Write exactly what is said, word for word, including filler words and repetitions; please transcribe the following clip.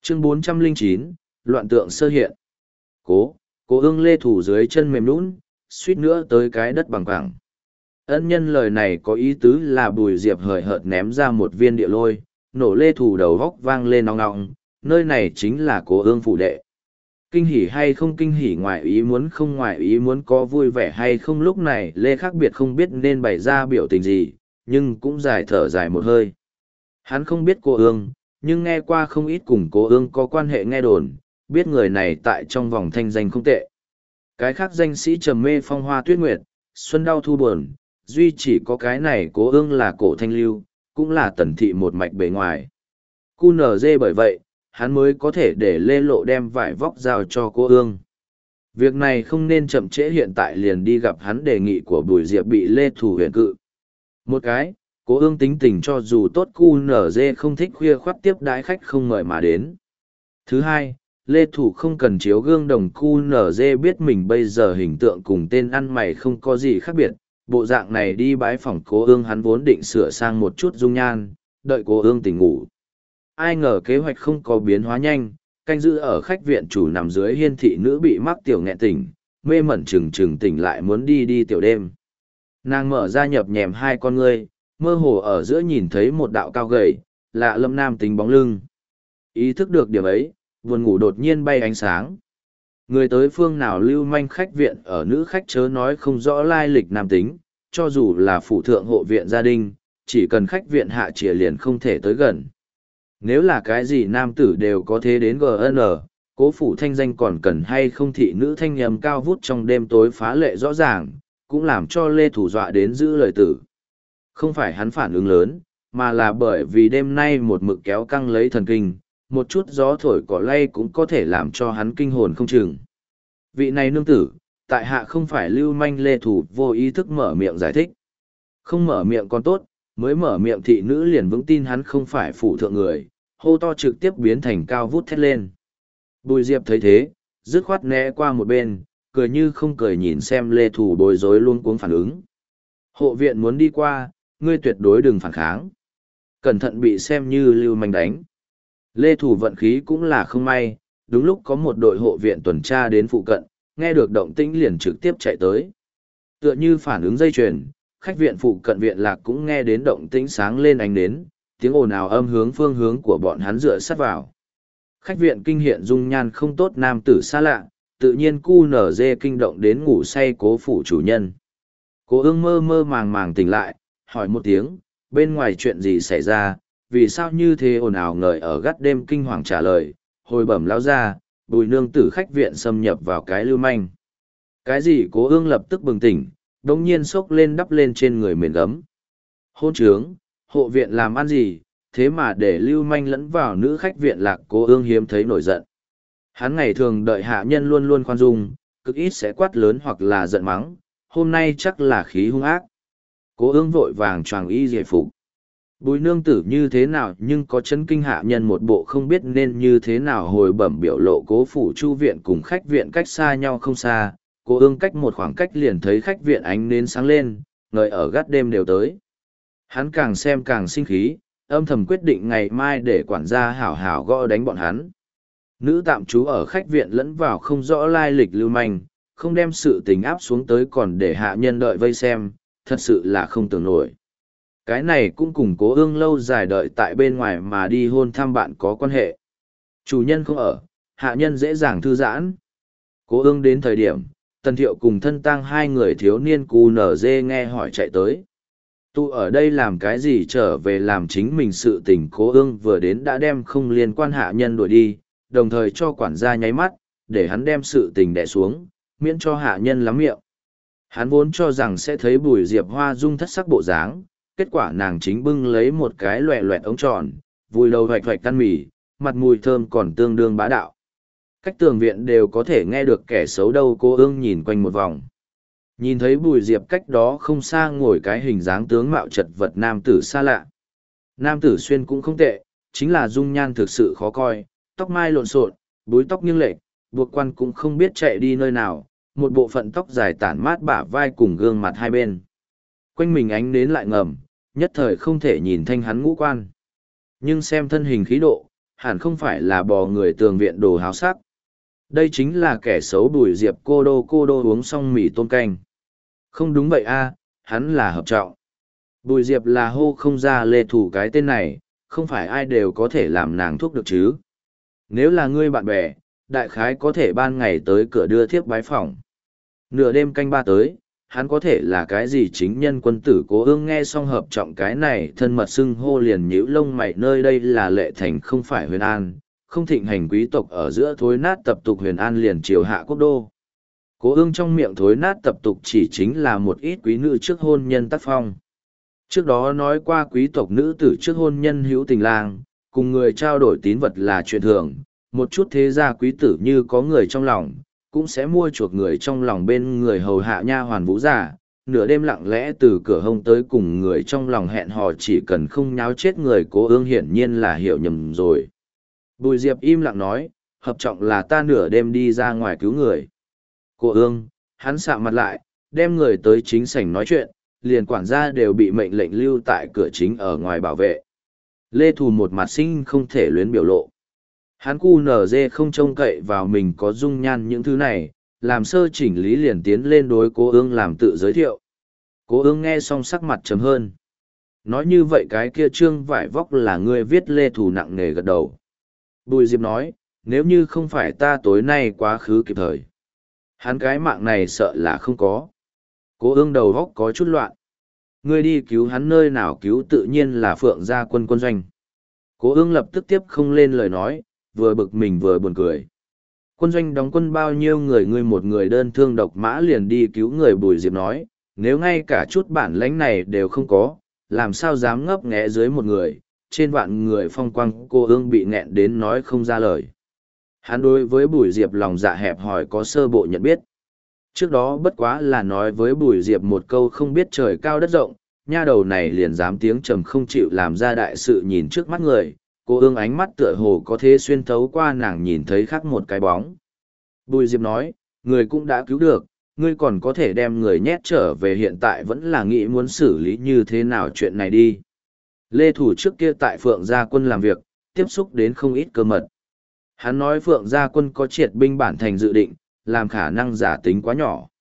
Chương bốn trăm lẻ chín, loạn tượng sơ hiện. Cố, cố ương lê thủ dưới chân mềm nũng, suýt nữa tới cái đất bằng phẳng. Ân nhân lời này có ý tứ là Bùi Diệp hời hợt ném ra một viên địa lôi, nổ lê thủ đầu góc vang lên nong nong, nơi này chính là cố ương phủ đệ. Kinh hỉ hay không kinh hỉ, ngoại ý muốn không ngoại ý muốn, có vui vẻ hay không, lúc này lê khác biệt không biết nên bày ra biểu tình gì, nhưng cũng dài thở dài một hơi. Hắn không biết cô ương, nhưng nghe qua không ít cùng cố ương có quan hệ nghe đồn, biết người này tại trong vòng thanh danh không tệ. Cái khác danh sĩ trầm mê phong hoa tuyết nguyệt, xuân đau thu buồn, duy chỉ có cái này cố ương là cổ thanh lưu, cũng là tần thị một mạch bề ngoài. Cu nở dê bởi vậy, hắn mới có thể để lê lộ đem vải vóc giao cho cô ương. Việc này không nên chậm trễ, hiện tại liền đi gặp hắn. Đề nghị của Bùi Diệp bị lê thủ huyền cự. Một cái, cố ương tính tình cho dù tốt, cu nở dê không thích khuya khoắt tiếp đái khách không mời mà đến. Thứ hai, lê thủ không cần chiếu gương đồng, cu nở dê biết mình bây giờ hình tượng cùng tên ăn mày không có gì khác biệt. Bộ dạng này đi bái phỏng cố ương, hắn vốn định sửa sang một chút dung nhan, đợi cố ương tỉnh ngủ. Ai ngờ kế hoạch không có biến hóa nhanh, canh giữ ở khách viện chủ nằm dưới hiên thị nữ bị mắc tiểu nghẹn tỉnh, mê mẩn trừng trừng tỉnh lại muốn đi đi tiểu đêm. Nàng mở ra nhập nhèm hai con ngươi, mơ hồ ở giữa nhìn thấy một đạo cao gầy, lạ lâm nam tính bóng lưng. Ý thức được điểm ấy, buồn ngủ đột nhiên bay ánh sáng. Người tới phương nào lưu manh khách viện ở nữ khách chớ nói không rõ lai lịch nam tính, cho dù là phủ thượng hộ viện gia đình, chỉ cần khách viện hạ trìa liền không thể tới gần. Nếu là cái gì nam tử đều có thế đến giê en, cố phủ thanh danh còn cần hay không, thị nữ thanh nhầm cao vút trong đêm tối phá lệ rõ ràng, cũng làm cho lê thủ dọa đến giữ lời tử. Không phải hắn phản ứng lớn, mà là bởi vì đêm nay một mực kéo căng lấy thần kinh, một chút gió thổi cỏ lay cũng có thể làm cho hắn kinh hồn không chừng. Vị này nương tử, tại hạ không phải lưu manh. Lê thủ vô ý thức mở miệng giải thích. Không mở miệng còn tốt, mới mở miệng thị nữ liền vững tin hắn không phải phủ thượng người, hô to trực tiếp biến thành cao vút thét lên. Bùi Diệp thấy thế, dứt khoát né qua một bên, cười như không cười nhìn xem lê thủ bối rối luôn cuống phản ứng. Hộ viện muốn đi qua, ngươi tuyệt đối đừng phản kháng. Cẩn thận bị xem như lưu manh đánh. Lê thủ vận khí cũng là không may, đúng lúc có một đội hộ viện tuần tra đến phụ cận, nghe được động tĩnh liền trực tiếp chạy tới. Tựa như phản ứng dây chuyền, khách viện phụ cận viện lạc cũng nghe đến động tĩnh sáng lên ánh nến, tiếng ồn ào âm hướng phương hướng của bọn hắn dựa sát vào. Khách viện kinh hiện dung nhan không tốt nam tử xa lạ, tự nhiên cu nở dê kinh động đến ngủ say cố phủ chủ nhân. Cố ương mơ mơ màng màng tỉnh lại, hỏi một tiếng, bên ngoài chuyện gì xảy ra, vì sao như thế ồn ào ngời ở gắt đêm, kinh hoàng trả lời, hồi bẩm lao ra, Bùi nương tử khách viện xâm nhập vào cái lưu manh. Cái gì? Cố ương lập tức bừng tỉnh, đồng nhiên xốc lên đắp lên trên người mền gấm. Hôn trướng, hộ viện làm ăn gì, thế mà để lưu manh lẫn vào nữ khách viện lạc. Cố ương hiếm thấy nổi giận. Hắn ngày thường đợi hạ nhân luôn luôn khoan dung, cực ít sẽ quát lớn hoặc là giận mắng, hôm nay chắc là khí hung ác. Cố ương vội vàng choàng y giải phục. Bùi nương tử như thế nào nhưng có chấn kinh hạ nhân một bộ không biết nên như thế nào hồi bẩm biểu lộ. Cố phủ chu viện cùng khách viện cách xa nhau không xa, cố ương cách một khoảng cách liền thấy khách viện ánh nến sáng lên, ngời ở gắt đêm đều tới. Hắn càng xem càng sinh khí, âm thầm quyết định ngày mai để quản gia hảo hảo gõ đánh bọn hắn. Nữ tạm trú ở khách viện lẫn vào không rõ lai lịch lưu manh, không đem sự tình áp xuống tới còn để hạ nhân đợi vây xem, thật sự là không tưởng nổi. Cái này cũng cùng cố ương lâu dài đợi tại bên ngoài mà đi hôn thăm bạn có quan hệ. Chủ nhân không ở, hạ nhân dễ dàng thư giãn. Cố ương đến thời điểm, Tần Thiệu cùng thân tang hai người thiếu niên cu nở dê nghe hỏi chạy tới. Tu ở đây làm cái gì, trở về làm chính mình sự tình. Cố ương vừa đến đã đem không liên quan hạ nhân đuổi đi, đồng thời cho quản gia nháy mắt, để hắn đem sự tình đè xuống, miễn cho hạ nhân lắm miệng. Hắn vốn cho rằng sẽ thấy Bùi Diệp Hoa dung thất sắc bộ dáng, kết quả nàng chính bưng lấy một cái loẹ loẹt ống tròn, vùi đầu hoạch hoạch căn mì, mặt mùi thơm còn tương đương bá đạo. Cách tường viện đều có thể nghe được kẻ xấu đâu. Cô ương nhìn quanh một vòng, nhìn thấy Bùi Diệp cách đó không xa ngồi cái hình dáng tướng mạo chật vật nam tử xa lạ. Nam tử xuyên cũng không tệ, chính là dung nhan thực sự khó coi, tóc mai lộn xộn, búi tóc nghiêng lệch, buộc quan cũng không biết chạy đi nơi nào, một bộ phận tóc dài tản mát bả vai cùng gương mặt hai bên. Quanh mình ánh nến lại ngầm, nhất thời không thể nhìn thanh hắn ngũ quan. Nhưng xem thân hình khí độ, hẳn không phải là bò người tường viện đồ háo sắc. Đây chính là kẻ xấu Bùi Diệp cô đô cô đô uống xong mì tôm canh. Không đúng vậy a, hắn là hợp trọng. Bùi Diệp là hô không ra Lê Thủ cái tên này, không phải ai đều có thể làm nàng thuốc được chứ. Nếu là ngươi bạn bè, đại khái có thể ban ngày tới cửa đưa thiếp bái phỏng. Nửa đêm canh ba tới, hắn có thể là cái gì chính nhân quân tử Cố Ương nghe xong hợp trọng cái này thân mật xưng hô liền nhíu lông mày, nơi đây là Lệ Thành không phải Huyền An, không thịnh hành quý tộc ở giữa thối nát tập tục Huyền An liền triều hạ quốc đô. Cố Ương trong miệng thối nát tập tục chỉ chính là một ít quý nữ trước hôn nhân tác phong. Trước đó nói qua quý tộc nữ tử trước hôn nhân hữu tình lang, cùng người trao đổi tín vật là chuyện thường, một chút thế gia quý tử như có người trong lòng, cũng sẽ mua chuộc người trong lòng bên người hầu hạ nha hoàn vũ giả, nửa đêm lặng lẽ từ cửa hông tới cùng người trong lòng hẹn hò, chỉ cần không nháo chết người. Cố Ương hiển nhiên là hiểu nhầm rồi. Bùi Diệp im lặng nói, hợp trọng là ta nửa đêm đi ra ngoài cứu người. Cố Ương, hắn sạ mặt lại, đem người tới chính sảnh nói chuyện, liền quản gia đều bị mệnh lệnh lưu tại cửa chính ở ngoài bảo vệ. Lê Thù một mặt sinh không thể luyến biểu lộ. Hắn cu nở dê không trông cậy vào mình có dung nhan những thứ này, làm sơ chỉnh lý liền tiến lên đối Cố Ương làm tự giới thiệu. Cố Ương nghe xong sắc mặt trầm hơn. Nói như vậy cái kia trương vải vóc là ngươi viết. Lê Thù nặng nề gật đầu. Bùi Diệp nói, nếu như không phải ta tối nay quá khứ kịp thời, hắn cái mạng này sợ là không có. Cố Ương đầu góc có chút loạn. Ngươi đi cứu hắn nơi nào cứu, tự nhiên là Phượng Gia Quân quân doanh. Cố Ương lập tức tiếp không lên lời nói, vừa bực mình vừa buồn cười. Quân doanh đóng quân bao nhiêu người, ngươi một người đơn thương độc mã liền đi cứu người. Bùi Diệp nói, nếu ngay cả chút bản lãnh này đều không có, làm sao dám ngấp nghé dưới một người, trên vạn người phong quang. Cô Ương bị nghẹn đến nói không ra lời. Hắn đối với Bùi Diệp lòng dạ hẹp hòi có sơ bộ nhận biết. Trước đó bất quá là nói với Bùi Diệp một câu không biết trời cao đất rộng, nha đầu này liền dám tiếng trầm không chịu làm ra đại sự. Nhìn trước mắt người, Cô Ương ánh mắt tựa hồ có thế xuyên thấu qua nàng nhìn thấy khác một cái bóng. Bùi Diệp nói, người cũng đã cứu được, ngươi còn có thể đem người nhét trở về, hiện tại vẫn là nghĩ muốn xử lý như thế nào chuyện này đi. Lê Thủ trước kia tại Phượng Gia Quân làm việc, tiếp xúc đến không ít cơ mật. Hắn nói Phượng Gia Quân có triệt binh bản thành dự định, làm khả năng giả tính quá nhỏ.